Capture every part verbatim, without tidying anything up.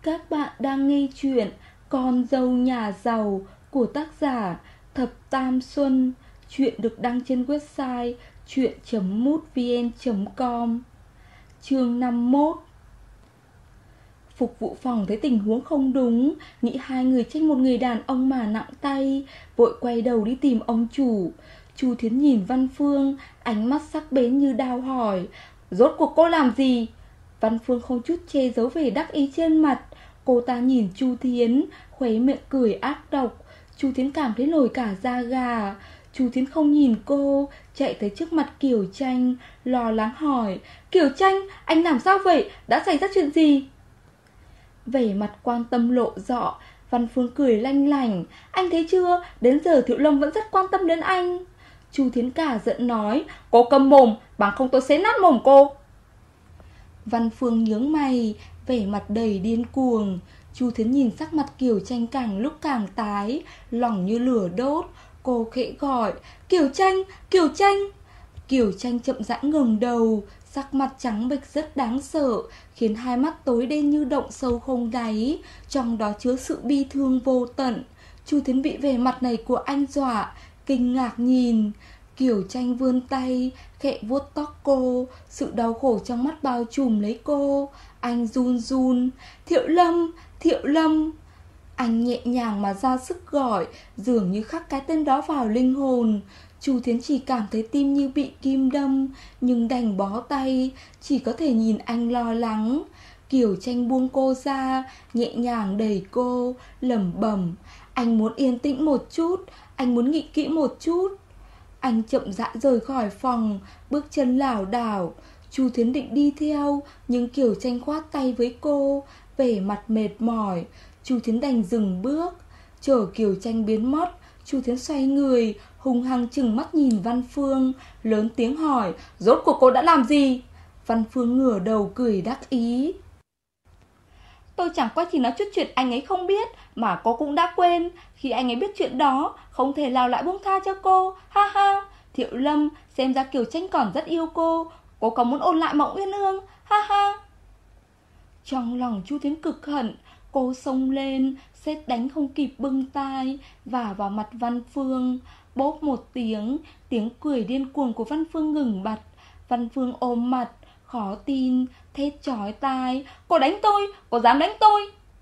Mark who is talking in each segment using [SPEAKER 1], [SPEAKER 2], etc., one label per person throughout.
[SPEAKER 1] Các bạn đang nghe chuyện Con dâu nhà giàu của tác giả Thập Tam Xuân. Chuyện được đăng trên website chuyện chấm mútvn chấm com. Chương năm mươi mốt. Phục vụ phòng thấy tình huống không đúng, nghĩ hai người tranh một người đàn ông mà nặng tay, vội quay đầu đi tìm ông chủ. Chu Thiến nhìn Văn Phương, ánh mắt sắc bén như đao hỏi: "Rốt cuộc cô làm gì?" Văn Phương không chút che giấu vẻ đắc ý trên mặt. Cô ta nhìn Chu Thiến, khóe miệng cười ác độc. Chu Thiến cảm thấy nổi cả da gà. Chu Thiến không nhìn cô, chạy tới trước mặt Kiều Tranh, lo lắng hỏi: "Kiều Tranh, anh làm sao vậy? Đã xảy ra chuyện gì?" Vẻ mặt quan tâm lộ rõ. Văn Phương cười lanh lảnh: "Anh thấy chưa, đến giờ Thiệu Lâm vẫn rất quan tâm đến anh." Chu Thiến cả giận nói: "Cô câm mồm, bằng không tôi xé nát mồm cô." Văn Phương nhướng mày, vẻ mặt đầy điên cuồng. Chu Thiến nhìn sắc mặt Kiều Tranh càng lúc càng tái, lòng như lửa đốt. Cô khẽ gọi: "Kiều Tranh, Kiều Tranh." Kiều Tranh chậm rãi ngẩng đầu, sắc mặt trắng bệch rất đáng sợ, khiến hai mắt tối đen như động sâu không đáy, trong đó chứa sự bi thương vô tận. Chu Thiến bị vẻ mặt này của anh dọa, kinh ngạc nhìn. Kiều Tranh vươn tay, khẽ vuốt tóc cô, sự đau khổ trong mắt bao trùm lấy cô. Anh run run: "Thiệu Lâm, Thiệu Lâm." Anh nhẹ nhàng mà ra sức gọi, dường như khắc cái tên đó vào linh hồn. Chu Thiến chỉ cảm thấy tim như bị kim đâm, nhưng đành bó tay, chỉ có thể nhìn anh lo lắng. Kiều Tranh buông cô ra, nhẹ nhàng đẩy cô, lẩm bẩm: "Anh muốn yên tĩnh một chút, anh muốn nghĩ kỹ một chút." Anh chậm rãi rời khỏi phòng, bước chân lảo đảo. Chu Thiến định đi theo, nhưng Kiều Tranh khoát tay với cô, vẻ mặt mệt mỏi. Chu Thiến đành dừng bước. Chờ Kiều Tranh biến mất, Chu Thiến xoay người, hung hăng chừng mắt nhìn Văn Phương, lớn tiếng hỏi: "Rốt cuộc cô đã làm gì?" Văn Phương ngửa đầu cười đắc ý: "Tôi chẳng qua chỉ nói chút chuyện anh ấy không biết, mà cô cũng đã quên. Khi anh ấy biết chuyện đó, không thể nào lại buông tha cho cô. Ha ha, Thiệu Lâm, xem ra Kiều Tranh còn rất yêu cô. Cô có muốn ôn lại Mộng Uyên Ương? Ha ha." Trong lòng Chu Thiến cực hận. Cô xông lên, sét đánh không kịp bưng tai, vả vào mặt Văn Phương. Bốp một tiếng, tiếng cười điên cuồng của Văn Phương ngừng bặt. Văn Phương ôm mặt, khó tin, thét chói tai: "Cô đánh tôi, cô dám đánh tôi!"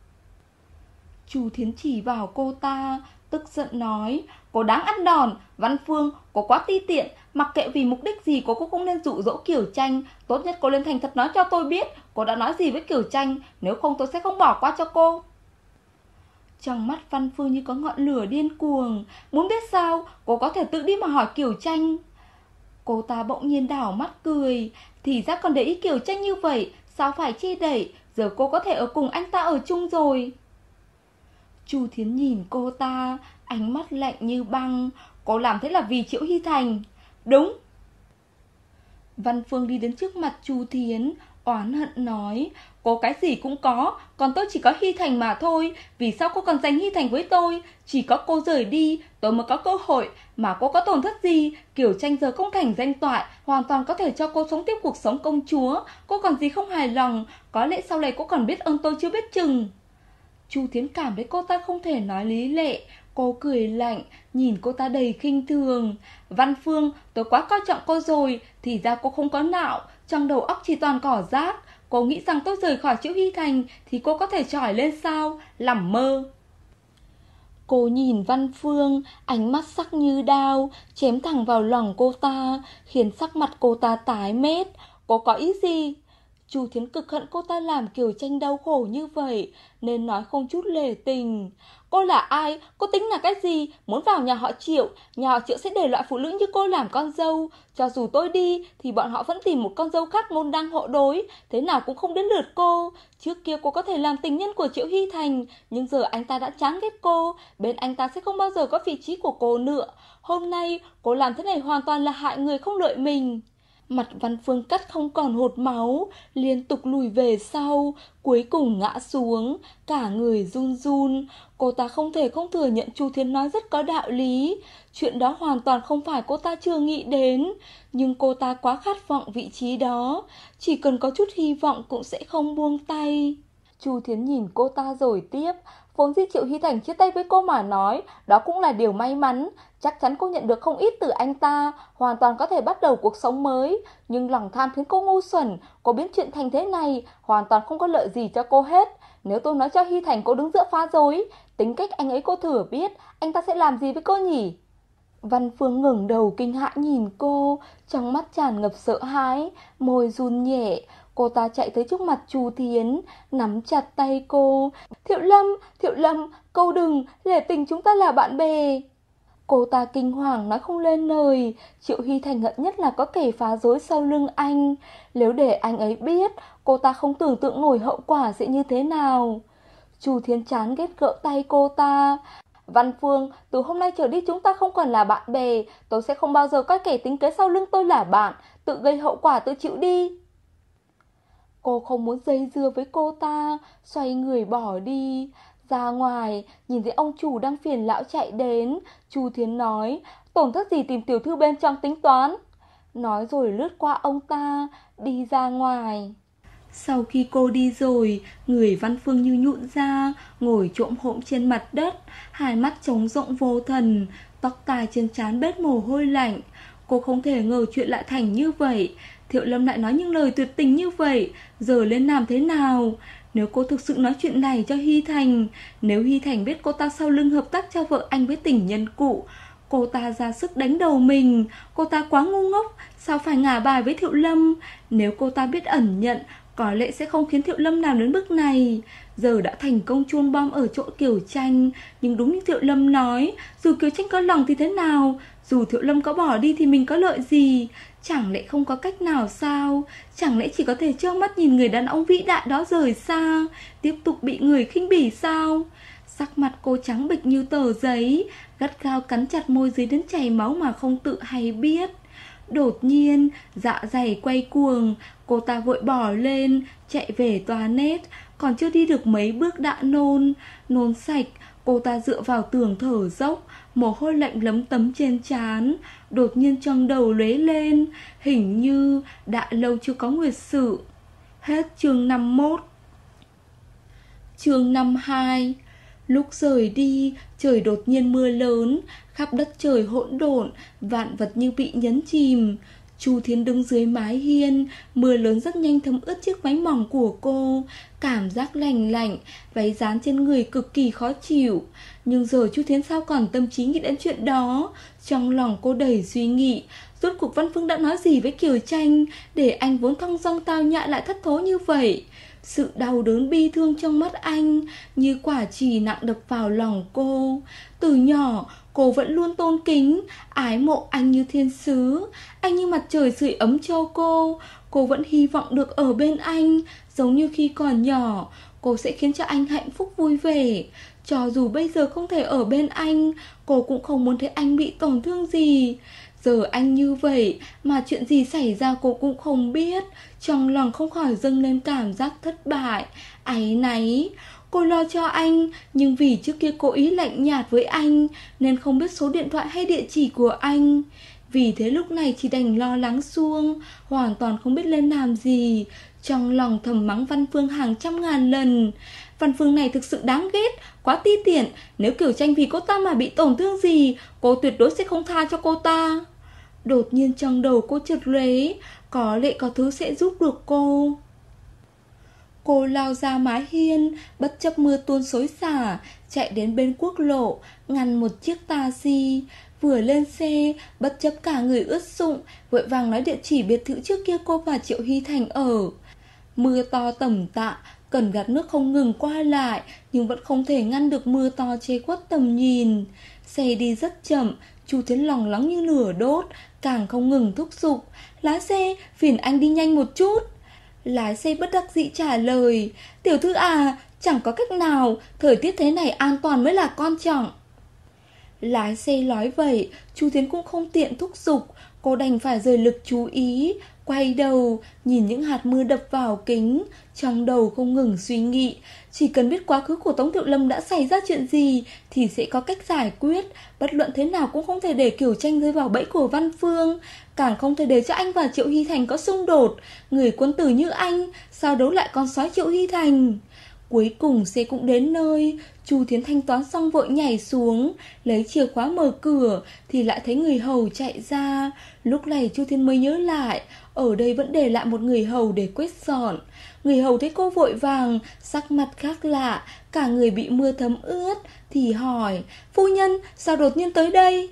[SPEAKER 1] Chu Thiến chỉ vào cô ta, tức giận nói: "Cô đáng ăn đòn, Văn Phương, cô quá ti tiện. Mặc kệ vì mục đích gì, cô cũng nên dụ dỗ Kiều Tranh. Tốt nhất cô lên thành thật nói cho tôi biết cô đã nói gì với Kiều Tranh, nếu không tôi sẽ không bỏ qua cho cô." Trong mắt Văn Phương như có ngọn lửa điên cuồng. "Muốn biết sao, cô có thể tự đi mà hỏi Kiều Tranh." Cô ta bỗng nhiên đảo mắt cười: "Thì ra còn để ý Kiều Tranh như vậy, sao phải che đậy, giờ cô có thể ở cùng anh ta ở chung rồi." Chu Thiến nhìn cô ta, ánh mắt lạnh như băng: "Cô làm thế là vì Triệu Hy Thành?" "Đúng." Văn Phương đi đến trước mặt Chu Thiến, oán hận nói: "Cô cái gì cũng có, còn tôi chỉ có Hy Thành mà thôi. Vì sao cô còn giành Hy Thành với tôi? Chỉ có cô rời đi, tôi mới có cơ hội. Mà cô có tổn thất gì? Kiều Tranh giờ công thành danh toại, hoàn toàn có thể cho cô sống tiếp cuộc sống công chúa. Cô còn gì không hài lòng? Có lẽ sau này cô còn biết ơn tôi chưa biết chừng." Chu Thiến cảm thấy cô ta không thể nói lý lẽ. Cô cười lạnh, nhìn cô ta đầy khinh thường: "Văn Phương, tôi quá coi trọng cô rồi. Thì ra cô không có não, trong đầu óc chỉ toàn cỏ rác. Cô nghĩ rằng tôi rời khỏi Triệu Hy Thành thì cô có thể trỏi lên sao? Nằm mơ." Cô nhìn Văn Phương, ánh mắt sắc như đao, chém thẳng vào lòng cô ta, khiến sắc mặt cô ta tái mét. "Cô có ý gì?" Chu Thiến cực hận cô ta làm Kiều Tranh đau khổ như vậy, nên nói không chút lề tình: "Cô là ai? Cô tính là cái gì? Muốn vào nhà họ Triệu, nhà họ Triệu sẽ để loại phụ nữ như cô làm con dâu. Cho dù tôi đi thì bọn họ vẫn tìm một con dâu khác môn đăng hộ đối, thế nào cũng không đến lượt cô. Trước kia cô có thể làm tình nhân của Triệu Hy Thành, nhưng giờ anh ta đã chán ghét cô, bên anh ta sẽ không bao giờ có vị trí của cô nữa. Hôm nay cô làm thế này hoàn toàn là hại người không lợi mình." Mặt Văn Phương cắt không còn hột máu, liên tục lùi về sau, cuối cùng ngã xuống, cả người run run. Cô ta không thể không thừa nhận Chu Thiến nói rất có đạo lý. Chuyện đó hoàn toàn không phải cô ta chưa nghĩ đến, nhưng cô ta quá khát vọng vị trí đó, chỉ cần có chút hy vọng cũng sẽ không buông tay. Chu Thiến nhìn cô ta rồi tiếp. Vốn dĩ Triệu Hy Thành chia tay với cô mà nói, đó cũng là điều may mắn. Chắc chắn cô nhận được không ít từ anh ta, hoàn toàn có thể bắt đầu cuộc sống mới. Nhưng lòng tham khiến cô ngu xuẩn, cô biến chuyện thành thế này, hoàn toàn không có lợi gì cho cô hết. Nếu tôi nói cho Hy Thành cô đứng giữa phá rối, tính cách anh ấy cô thừa biết, anh ta sẽ làm gì với cô nhỉ? Văn Phương ngẩng đầu kinh hãi nhìn cô, trong mắt tràn ngập sợ hãi, môi run nhẹ. Cô ta chạy tới trước mặt Chu Thiến, nắm chặt tay cô. Thiệu Lâm, Thiệu Lâm, cô đừng, lẽ tình chúng ta là bạn bè. Cô ta kinh hoàng nói không lên lời. Triệu Hy Thành hận nhất là có kẻ phá rối sau lưng anh. Nếu để anh ấy biết, cô ta không tưởng tượng nổi hậu quả sẽ như thế nào. Chu Thiến chán ghét gỡ tay cô ta. Văn Phương, từ hôm nay trở đi chúng ta không còn là bạn bè. Tôi sẽ không bao giờ coi kẻ tính kế sau lưng tôi là bạn. Tự gây hậu quả tự chịu đi. Cô không muốn dây dưa với cô ta, xoay người bỏ đi. Ra ngoài, nhìn thấy ông chủ đang phiền lão chạy đến, Chu Thiến nói, tổn thất gì tìm tiểu thư bên trong tính toán. Nói rồi lướt qua ông ta, đi ra ngoài. Sau khi cô đi rồi, người Văn Phương như nhũn ra, ngồi trộm hổm trên mặt đất, hai mắt trống rỗng vô thần, tóc tai trên trán bết mồ hôi lạnh. Cô không thể ngờ chuyện lại thành như vậy. Thiệu Lâm lại nói những lời tuyệt tình như vậy, giờ lên làm thế nào? Nếu cô thực sự nói chuyện này cho Hy Thành, nếu Hy Thành biết cô ta sau lưng hợp tác cho vợ anh với tình nhân cũ, cô ta ra sức đánh đầu mình. Cô ta quá ngu ngốc, sao phải ngả bài với Thiệu Lâm? Nếu cô ta biết ẩn nhận, có lẽ sẽ không khiến Thiệu Lâm làm đến bước này. Giờ đã thành công chôn bom ở chỗ Kiều Tranh. Nhưng đúng như Thiệu Lâm nói, dù Kiều Tranh có lòng thì thế nào, dù Thiệu Lâm có bỏ đi thì mình có lợi gì? Chẳng lẽ không có cách nào sao? Chẳng lẽ chỉ có thể trơ mắt nhìn người đàn ông vĩ đại đó rời xa, tiếp tục bị người khinh bỉ sao? Sắc mặt cô trắng bệch như tờ giấy, gắt gao cắn chặt môi dưới đến chảy máu mà không tự hay biết. Đột nhiên, dạ dày quay cuồng, cô ta vội bỏ lên, chạy về toilet, còn chưa đi được mấy bước đã nôn. Nôn sạch, cô ta dựa vào tường thở dốc, mồ hôi lạnh lấm tấm trên trán. Đột nhiên trong đầu lóe lên, hình như đã lâu chưa có nguyệt sự. Hết chương năm mươi mốt. Chương năm mươi hai. Lúc rời đi, trời đột nhiên mưa lớn, khắp đất trời hỗn độn, vạn vật như bị nhấn chìm. Chu Thiến đứng dưới mái hiên, mưa lớn rất nhanh thấm ướt chiếc váy mỏng của cô, cảm giác lành lạnh, váy dán trên người cực kỳ khó chịu. Nhưng giờ Chu Thiến sao còn tâm trí nghĩ đến chuyện đó? Trong lòng cô đầy suy nghĩ, rốt cuộc Văn Phương đã nói gì với Kiều Tranh để anh vốn thong dong tao nhã lại thất thố như vậy? Sự đau đớn bi thương trong mắt anh như quả chì nặng đập vào lòng cô. Từ nhỏ cô vẫn luôn tôn kính, ái mộ anh như thiên sứ. Anh như mặt trời sưởi ấm cho cô. Cô vẫn hy vọng được ở bên anh. Giống như khi còn nhỏ, cô sẽ khiến cho anh hạnh phúc vui vẻ. Cho dù bây giờ không thể ở bên anh, cô cũng không muốn thấy anh bị tổn thương gì. Giờ anh như vậy mà chuyện gì xảy ra cô cũng không biết. Trong lòng không khỏi dâng lên cảm giác thất bại, áy náy. Cô lo cho anh, nhưng vì trước kia cô ý lạnh nhạt với anh nên không biết số điện thoại hay địa chỉ của anh. Vì thế lúc này chỉ đành lo lắng suông, hoàn toàn không biết lên làm gì. Trong lòng thầm mắng Văn Phương hàng trăm ngàn lần. Văn Phương này thực sự đáng ghét, quá ti tiện. Nếu Kiều Tranh vì cô ta mà bị tổn thương gì, cô tuyệt đối sẽ không tha cho cô ta. Đột nhiên trong đầu cô chợt lóe, có lẽ có thứ sẽ giúp được cô. Cô lao ra mái hiên, bất chấp mưa tuôn xối xả, chạy đến bên quốc lộ, ngăn một chiếc taxi. Vừa lên xe, bất chấp cả người ướt sũng, vội vàng nói địa chỉ biệt thự trước kia cô và Triệu Hy Thành ở. Mưa to tầm tạ, cần gạt nước không ngừng qua lại, nhưng vẫn không thể ngăn được mưa to che khuất tầm nhìn. Xe đi rất chậm, Chu Thiến lòng lắng như lửa đốt, càng không ngừng thúc giục. Lái xe, phiền anh đi nhanh một chút. Lái xe bất đắc dĩ trả lời, tiểu thư à, chẳng có cách nào, thời tiết thế này an toàn mới là quan trọng. Lái xe nói vậy, Chu Thiến cũng không tiện thúc giục, cô đành phải rời lực chú ý, quay đầu, nhìn những hạt mưa đập vào kính, trong đầu không ngừng suy nghĩ. Chỉ cần biết quá khứ của Tống Thiệu Lâm đã xảy ra chuyện gì thì sẽ có cách giải quyết. Bất luận thế nào cũng không thể để Kiều Tranh rơi vào bẫy của Văn Phương, càng không thể để cho anh và Triệu Hy Thành có xung đột. Người quân tử như anh sao đấu lại con sói Triệu Hy Thành? Cuối cùng xe cũng đến nơi. Chu Thiến thanh toán xong vội nhảy xuống, lấy chìa khóa mở cửa thì lại thấy người hầu chạy ra. Lúc này Chu Thiến mới nhớ lại, ở đây vẫn để lại một người hầu để quét dọn. Người hầu thấy cô vội vàng, sắc mặt khác lạ, cả người bị mưa thấm ướt, thì hỏi: phu nhân, sao đột nhiên tới đây?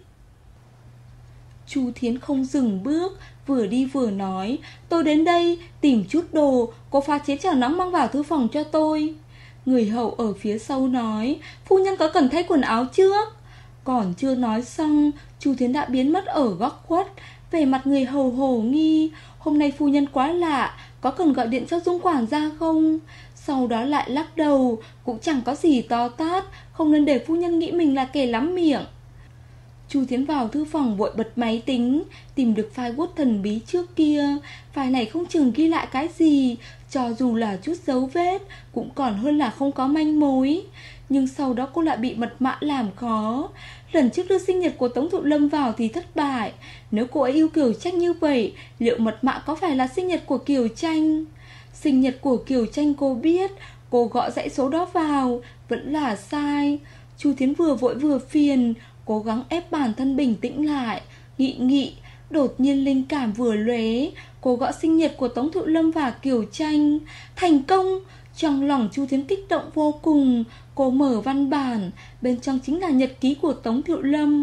[SPEAKER 1] Chu Thiến không dừng bước, vừa đi vừa nói: tôi đến đây tìm chút đồ, cô pha chế trà nóng mang vào thư phòng cho tôi. Người hầu ở phía sau nói: phu nhân có cần thay quần áo trước? Còn chưa nói xong, Chu Thiến đã biến mất ở góc khuất. Vẻ mặt người hầu hồ nghi: hôm nay phu nhân quá lạ, có cần gọi điện cho Dung quản gia không? Sau đó lại lắc đầu: cũng chẳng có gì to tát, không nên để phu nhân nghĩ mình là kẻ lắm miệng. Chu Thiến vào thư phòng vội bật máy tính, tìm được file Word thần bí trước kia. File này không chừng ghi lại cái gì, cho dù là chút dấu vết cũng còn hơn là không có manh mối. Nhưng sau đó cô lại bị mật mã làm khó. Lần trước đưa sinh nhật của Tống Thụ Lâm vào thì thất bại. Nếu cô ấy yêu Kiều Tranh như vậy, liệu mật mã có phải là sinh nhật của Kiều Tranh? Sinh nhật của Kiều Tranh cô biết, cô gõ dãy số đó vào vẫn là sai. Chu Thiến vừa vội vừa phiền, cố gắng ép bản thân bình tĩnh lại, nghị nghị. Đột nhiên linh cảm vừa lóe, cô gõ sinh nhật của Tống Thụ Lâm và Kiều Tranh. Thành công! Trong lòng Chu Thiến kích động vô cùng. Cô mở văn bản, bên trong chính là nhật ký của Tống Thụ Lâm.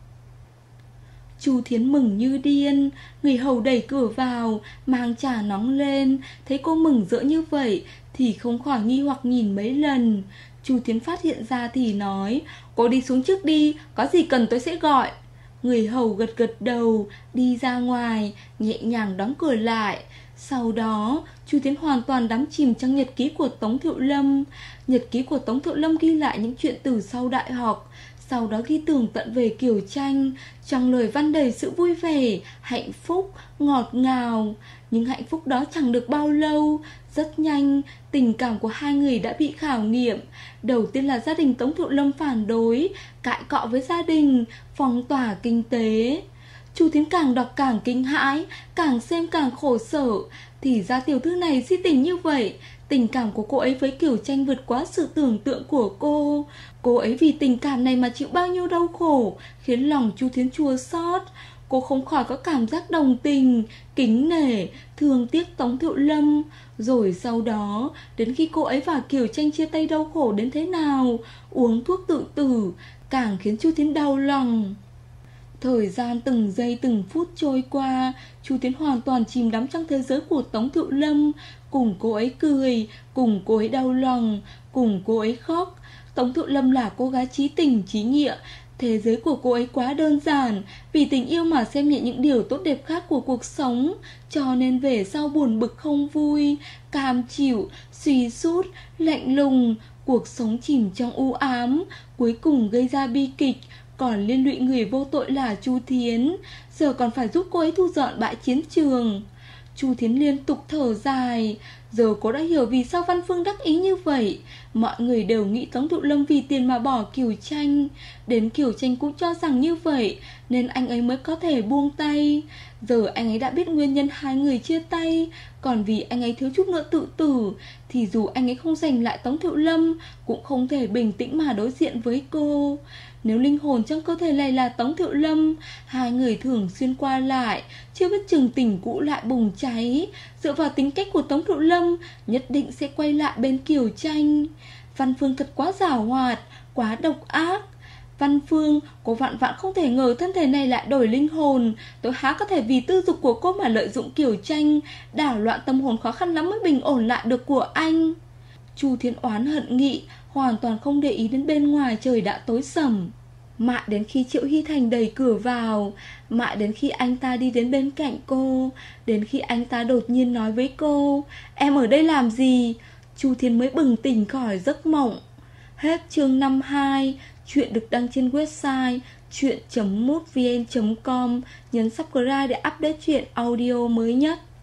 [SPEAKER 1] Chu Thiến mừng như điên. Người hầu đẩy cửa vào, mang trà nóng lên. Thấy cô mừng rỡ như vậy thì không khỏi nghi hoặc nhìn mấy lần. Chu Thiến phát hiện ra thì nói: cô đi xuống trước đi, có gì cần tôi sẽ gọi. Người hầu gật gật đầu, đi ra ngoài, nhẹ nhàng đóng cửa lại. Sau đó, Chu Thiến hoàn toàn đắm chìm trong nhật ký của Tống Thụ Lâm. Nhật ký của Tống Thụ Lâm ghi lại những chuyện từ sau đại học, sau đó ghi tường tận về Kiều Tranh. Trong lời văn đầy sự vui vẻ, hạnh phúc, ngọt ngào. Nhưng hạnh phúc đó chẳng được bao lâu. Rất nhanh, tình cảm của hai người đã bị khảo nghiệm. Đầu tiên là gia đình Tống Thụ Lâm phản đối, cãi cọ với gia đình, phong tỏa kinh tế. Chu Thiến càng đọc càng kinh hãi, càng xem càng khổ sở. Thì ra tiểu thư này si tình như vậy. Tình cảm của cô ấy với Kiều Tranh vượt quá sự tưởng tượng của cô. Cô ấy vì tình cảm này mà chịu bao nhiêu đau khổ, khiến lòng Chu Thiến chua xót. Cô không khỏi có cảm giác đồng tình, kính nể, thương tiếc Tống Thụ Lâm. Rồi sau đó, đến khi cô ấy và Kiều Tranh chia tay đau khổ đến thế nào, uống thuốc tự tử, càng khiến Chu Thiến đau lòng. Thời gian từng giây từng phút trôi qua, Chu Thiến hoàn toàn chìm đắm trong thế giới của Tống Thụ Lâm. Cùng cô ấy cười, cùng cô ấy đau lòng, cùng cô ấy khóc. Tống Thụ Lâm là cô gái trí tình trí nghĩa. Thế giới của cô ấy quá đơn giản, vì tình yêu mà xem nhẹ những điều tốt đẹp khác của cuộc sống. Cho nên về sau buồn bực không vui, cam chịu, suy sút, lạnh lùng. Cuộc sống chìm trong u ám, cuối cùng gây ra bi kịch, còn liên lụy người vô tội là Chu Thiến. Giờ còn phải giúp cô ấy thu dọn bãi chiến trường. Chu Thiến liên tục thở dài. Giờ cô đã hiểu vì sao Văn Phương đắc ý như vậy. Mọi người đều nghĩ Tống Thụ Lâm vì tiền mà bỏ Kiều Tranh. Đến Kiều Tranh cũng cho rằng như vậy, nên anh ấy mới có thể buông tay. Giờ anh ấy đã biết nguyên nhân hai người chia tay. Còn vì anh ấy thiếu chút nữa tự tử, thì dù anh ấy không giành lại Tống Thụ Lâm, cũng không thể bình tĩnh mà đối diện với cô. Nếu linh hồn trong cơ thể này là Tống Thụ Lâm, hai người thường xuyên qua lại, chưa biết chừng tình cũ lại bùng cháy. Dựa vào tính cách của Tống Thụ Lâm, nhất định sẽ quay lại bên Kiều Tranh. Văn Phương thật quá giảo hoạt, quá độc ác. Văn Phương, cô vạn vạn không thể ngờ thân thể này lại đổi linh hồn. Tôi há có thể vì tư dục của cô mà lợi dụng Kiều Tranh, đảo loạn tâm hồn khó khăn lắm mới bình ổn lại được của anh. Chu Thiến oán hận nghị, hoàn toàn không để ý đến bên ngoài trời đã tối sầm. Mãi đến khi Triệu Hy Thành đẩy cửa vào, mãi đến khi anh ta đi đến bên cạnh cô, đến khi anh ta đột nhiên nói với cô: em ở đây làm gì? Chu Thiến mới bừng tỉnh khỏi giấc mộng. Hết chương năm mươi hai. Chuyện được đăng trên website chuyện chấm mútvn chấm com. Nhấn subscribe để update chuyện audio mới nhất.